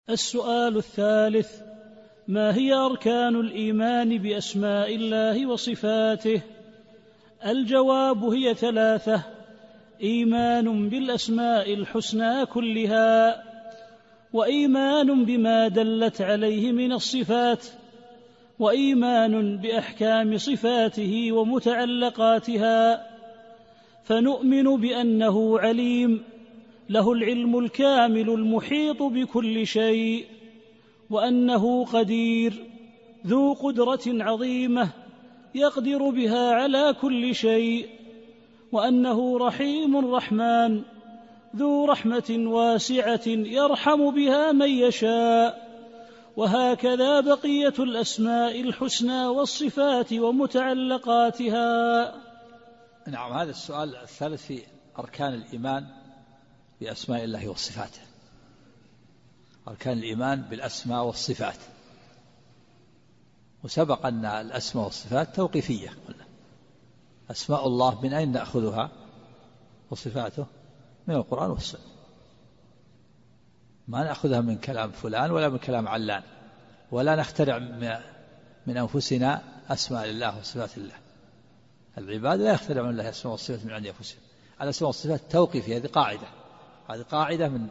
السؤال الثالث: ما هي أركان الإيمان بأسماء الله وصفاته؟ الجواب: هي 3: إيمان بالأسماء الحسنى كلها، وإيمان بما دلت عليه من الصفات، وإيمان بأحكام صفاته ومتعلقاتها. فنؤمن بأنه عليم، له العلم الكامل المحيط بكل شيء، وأنه قدير، ذو قدرة عظيمة يقدر بها على كل شيء، وأنه رحيم رحمن ذو رحمة واسعة يرحم بها من يشاء. وهكذا بقية الأسماء الحسنى والصفات ومتعلقاتها. نعم، هذا السؤال الثالث في أركان الإيمان بأسماء الله وصفاته. أركان الإيمان بالأسماء والصفات، وسبق أن الأسماء والصفات توقيفية. أسماء الله من أين نأخذها؟ وصفاته من القرآن والسنة، ما نأخذها من كلام فلان ولا من كلام علان، ولا نخترع من أنفسنا أسماء لله وصفات الله. العباد لا يخترعون الله أسماء والصفات من عند أنفسهم. الأسماء والصفات توقيفية، هذه قاعدة من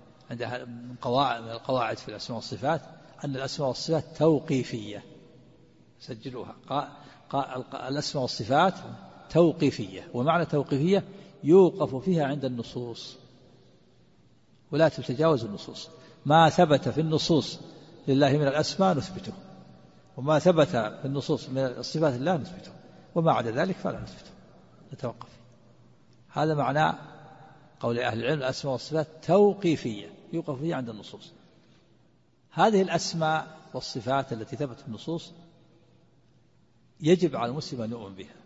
القواعد في الأسماء والصفات، أن الأسماء والصفات توقيفية. سجلوها. الأسماء والصفات توقيفية، ومعنى توقيفية يوقف فيها عند النصوص ولا تتجاوز النصوص. ما ثبت في النصوص لله من الأسماء نثبته، وما ثبت في النصوص من الصفات الله نثبته، وما عدا ذلك فلا نثبته، نتوقف. هذا معنى قول أهل العلم: الأسماء والصفات توقيفية يوقف فيها عند النصوص. هذه الأسماء والصفات التي ثبت في النصوص يجب على المسلم أن يؤمن بها.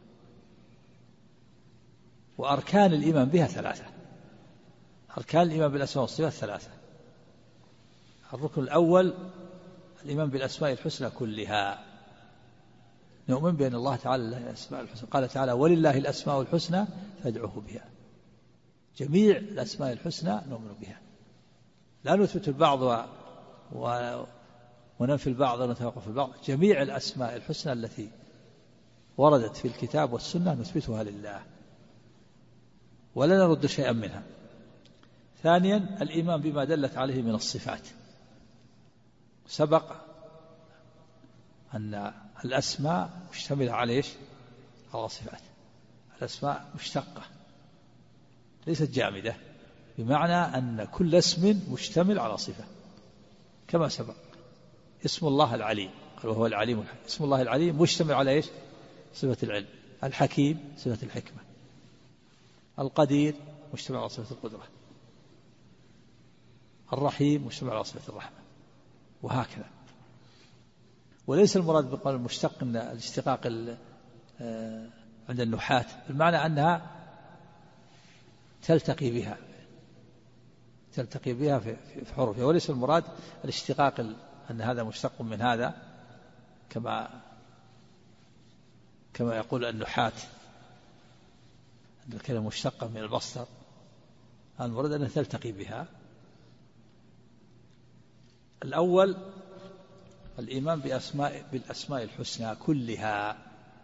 وأركان الإيمان بها 3. أركان الإيمان بالأسماء والصفات 3. الركن الأول الإيمان بالأسماء الحسنى كلها. نؤمن بأن الله تعالى له الأسماء الحسنى، قال تعالى: ولله الأسماء الحسنى فادعوه بها. جميع الأسماء الحسنى نؤمن بها، لا نثبت البعض وننفي البعض ونتوقف البعض. جميع الأسماء الحسنى التي وردت في الكتاب والسنة نثبتها لله ولا نرد شيئا منها. ثانيا الإيمان بما دلت عليه من الصفات. سبق أن الأسماء مشتملة على على صفات. الأسماء مشتقة ليست جامدة، بمعنى أن كل اسم مشتمل على صفة، كما سبق. اسم الله العليم، قال وهو العليم الحكيم. اسم الله العليم مشتمل على صفة العلم. الحكيم صفة الحكمة. القدير مشتمل على صفة القدرة. الرحيم مشتمل على صفة الرحمة، وهكذا. وليس المراد بالقول المشتق أن الاشتقاق عند النحاة، بمعنى أنها تلتقي بها في حروفها، وليس المراد الاشتقاق أن هذا مشتق من هذا كما يقول النحاة أن الكلمة مشتقة من المصدر. المراد أنها تلتقي بها. الأول الإيمان بالأسماء الحسنى كلها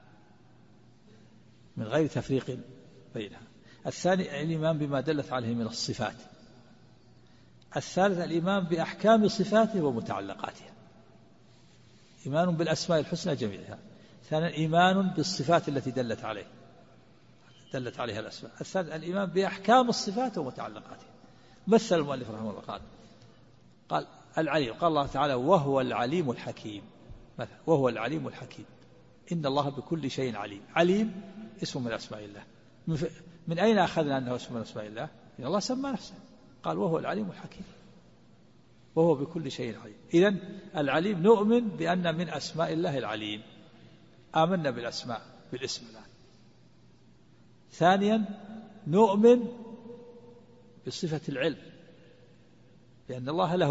من غير تفريق بينها. الثاني الإيمان بما دلت عليه من الصفات. الثالث الإيمان بأحكام صفاته ومتعلقاتها. إيمان بالأسماء الحسنى جميعها. ثانيا إيمان بالصفات التي دلت عليها الأسماء. الثالث الإيمان بأحكام الصفات ومتعلقاتها. مثل المؤلف رحمه الله قال العليم، قال الله تعالى: وهو العليم الحكيم. مثلا وهو العليم الحكيم، إن الله بكل شيء عليم. عليم اسم من أسماء الله. من أين أخذنا أنه اسم من أسماء الله؟ إن الله سمى نفسه، قال وهو العليم الحكيم، وهو بكل شيء عليم. إذن العليم نؤمن بأن من أسماء الله العليم، آمنا بالأسماء بالاسم الله. ثانيا نؤمن بصفة العلم، بأن الله له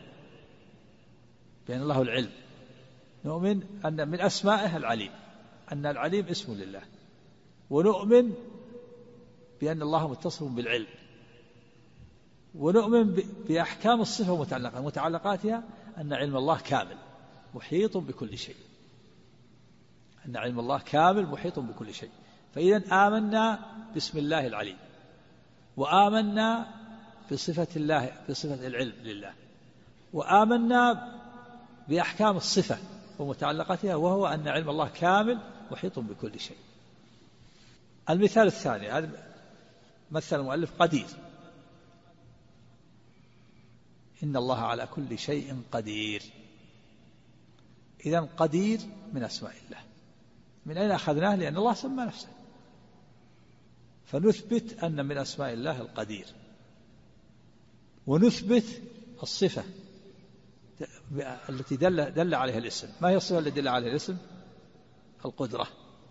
العلم، نؤمن أن من أسمائه العليم، أن العليم اسم لله. ونؤمن بأن الله متصف بالعلم، ونؤمن بأحكام الصفة ومتعلقاتها أن علم الله كامل محيط بكل شيء، أن علم الله كامل محيط بكل شيء. فإذا آمنا باسم الله العليم، وآمنا بصفة الله، بصفة العلم لله، وآمنا بأحكام الصفة ومتعلقاتها، وهو أن علم الله كامل محيط بكل شيء. المثال الثاني، هذا مثل المؤلف قدير، إن الله على كل شيء قدير. إذن قدير من أسماء الله. من أين أخذناه؟ لأن الله سمى نفسه، فنثبت أن من أسماء الله القدير، ونثبت الصفة التي دل عليها الاسم. ما هي الصفة التي دل عليها الاسم؟ القدرة.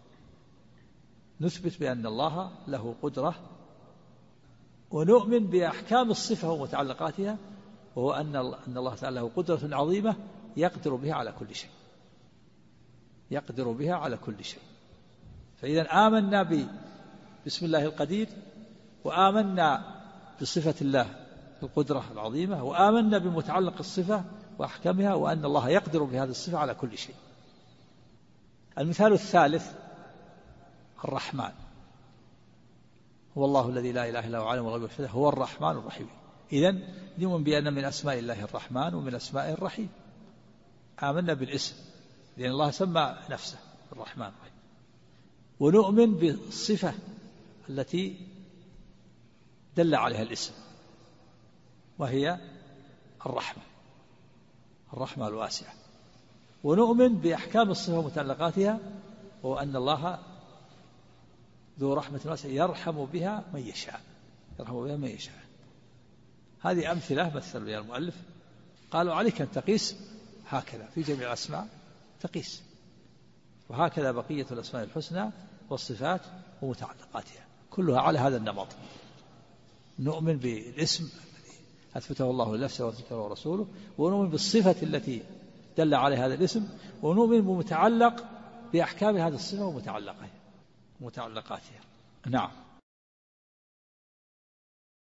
نثبت بأن الله له قدرة، ونؤمن بأحكام الصفة ومتعلقاتها، وهو أن الله تعالى له قدرة عظيمة يقدر بها على كل شيء، يقدر بها على كل شيء. فإذا آمنا باسم الله القدير، وآمنا بصفة الله القدرة العظيمة، وآمنا بمتعلق الصفة وأحكامها، وأن الله يقدر بهذه الصفة على كل شيء. المثال الثالث الرحمن، هو الله الذي لا إله إلا هو عالم الغيب والشهادة هو الرحمن الرحيم. إذن نؤمن بأن من أسماء الله الرحمن ومن أسمائه الرحيم. آمنا بالاسم لأن الله سمى نفسه الرحمن الرحيم، ونؤمن بالصفة التي دل عليها الاسم، وهي الرحمة، الرحمة الواسعة. ونؤمن بأحكام الصفة ومتعلقاتها، وهو أن الله ذو رحمة واسعة يرحم بها من يشاء، يرحم بها من يشاء. هذه أمثلة مثل بها المؤلف. قالوا عليك أن تقيس هكذا في جميع الأسماء، تقيس، وهكذا بقية الأسماء الحسنى والصفات ومتعلقاتها كلها على هذا النمط. نؤمن بالاسم الذي أثبته الله لنفسه وأثبته رسوله، ونؤمن بالصفة التي دل عليها هذا الاسم، ونؤمن بمتعلق بأحكام هذه الصفة ومتعلقاتها. نعم.